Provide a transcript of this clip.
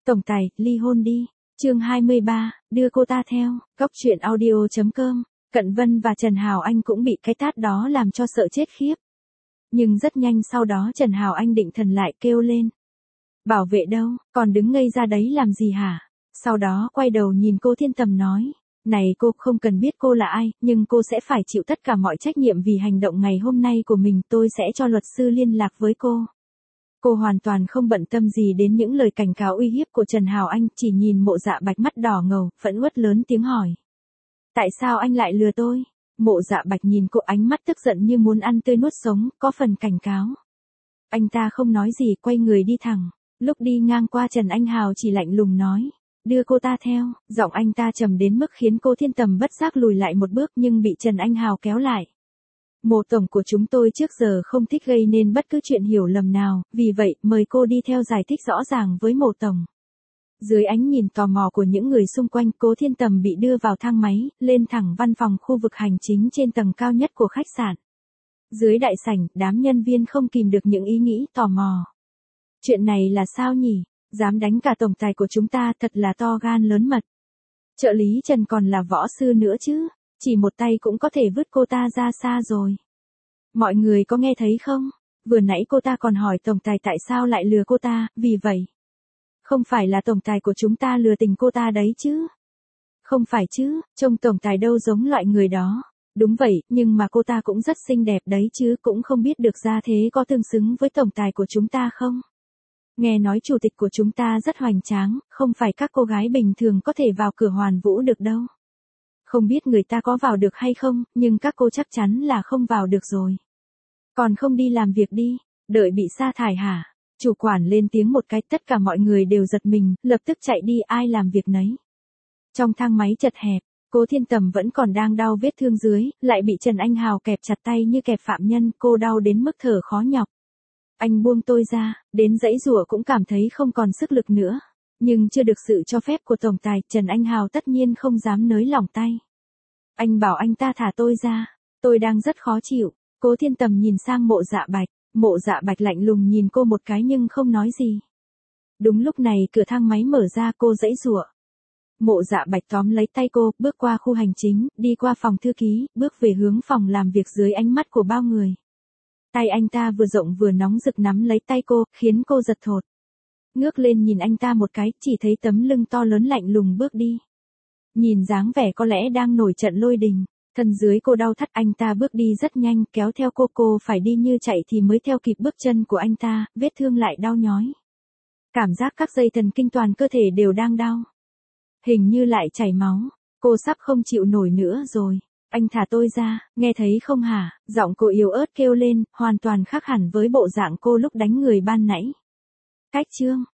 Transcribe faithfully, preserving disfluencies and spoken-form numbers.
Tổng tài, ly hôn đi. Chương hai mươi ba, đưa cô ta theo. Góc truyện audio chấm com. Cận Vân và Trần Hào Anh cũng bị cái tát đó làm cho sợ chết khiếp. Nhưng rất nhanh sau đó Trần Hào Anh định thần lại kêu lên. Bảo vệ đâu, còn đứng ngây ra đấy làm gì hả? Sau đó quay đầu nhìn cô Thiên Tầm nói. Này cô không cần biết cô là ai, nhưng cô sẽ phải chịu tất cả mọi trách nhiệm vì hành động ngày hôm nay của mình. Tôi sẽ cho luật sư liên lạc với cô. Cô hoàn toàn không bận tâm gì đến những lời cảnh cáo uy hiếp của Trần Hào Anh, chỉ nhìn Mộ Dạ Bạch mắt đỏ ngầu, phẫn uất lớn tiếng hỏi. Tại sao anh lại lừa tôi? Mộ Dạ Bạch nhìn cô ánh mắt tức giận như muốn ăn tươi nuốt sống, có phần cảnh cáo. Anh ta không nói gì quay người đi thẳng. Lúc đi ngang qua Trần Anh Hào chỉ lạnh lùng nói. Đưa cô ta theo, giọng anh ta trầm đến mức khiến cô Thiên Tầm bất giác lùi lại một bước nhưng bị Trần Anh Hào kéo lại. Mộ tổng của chúng tôi trước giờ không thích gây nên bất cứ chuyện hiểu lầm nào, vì vậy mời cô đi theo giải thích rõ ràng với mộ tổng. Dưới ánh nhìn tò mò của những người xung quanh, cố Thiên Tầm bị đưa vào thang máy, lên thẳng văn phòng khu vực hành chính trên tầng cao nhất của khách sạn. Dưới đại sảnh, đám nhân viên không kìm được những ý nghĩ tò mò. Chuyện này là sao nhỉ? Dám đánh cả tổng tài của chúng ta, thật là to gan lớn mật. Trợ lý Trần còn là võ sư nữa chứ, chỉ một tay cũng có thể vứt cô ta ra xa rồi. Mọi người có nghe thấy không? Vừa nãy cô ta còn hỏi tổng tài tại sao lại lừa cô ta, vì vậy. Không phải là tổng tài của chúng ta lừa tình cô ta đấy chứ? Không phải chứ, trông tổng tài đâu giống loại người đó. Đúng vậy, nhưng mà cô ta cũng rất xinh đẹp đấy chứ, cũng không biết được ra thế có tương xứng với tổng tài của chúng ta không? Nghe nói chủ tịch của chúng ta rất hoành tráng, không phải các cô gái bình thường có thể vào cửa hoàn vũ được đâu. Không biết người ta có vào được hay không, nhưng các cô chắc chắn là không vào được rồi. Còn không đi làm việc đi, đợi bị sa thải hả? Chủ quản lên tiếng một cái, tất cả mọi người đều giật mình, lập tức chạy đi ai làm việc nấy. Trong thang máy chật hẹp, cố Thiên Tầm vẫn còn đang đau vết thương dưới, lại bị Trần Anh Hào kẹp chặt tay như kẹp phạm nhân, cô đau đến mức thở khó nhọc. Anh buông tôi ra, đến giãy giụa cũng cảm thấy không còn sức lực nữa. Nhưng chưa được sự cho phép của tổng tài, Trần Anh Hào tất nhiên không dám nới lỏng tay. Anh bảo anh ta thả tôi ra, tôi đang rất khó chịu. Cố Thiên Tầm nhìn sang Mộ Dạ Bạch, Mộ Dạ Bạch lạnh lùng nhìn cô một cái nhưng không nói gì. Đúng lúc này cửa thang máy mở ra, cô giãy giụa. Mộ Dạ Bạch tóm lấy tay cô, bước qua khu hành chính, đi qua phòng thư ký, bước về hướng phòng làm việc dưới ánh mắt của bao người. Tay anh ta vừa rộng vừa nóng rực nắm lấy tay cô, khiến cô giật thột. Ngước lên nhìn anh ta một cái, chỉ thấy tấm lưng to lớn lạnh lùng bước đi. Nhìn dáng vẻ có lẽ đang nổi trận lôi đình, thân dưới cô đau thắt, anh ta bước đi rất nhanh, kéo theo cô, cô phải đi như chạy thì mới theo kịp bước chân của anh ta, vết thương lại đau nhói. Cảm giác các dây thần kinh toàn cơ thể đều đang đau. Hình như lại chảy máu, cô sắp không chịu nổi nữa rồi. Anh thả tôi ra, nghe thấy không hả? Giọng cô yếu ớt kêu lên, hoàn toàn khác hẳn với bộ dạng cô lúc đánh người ban nãy. Cách chương,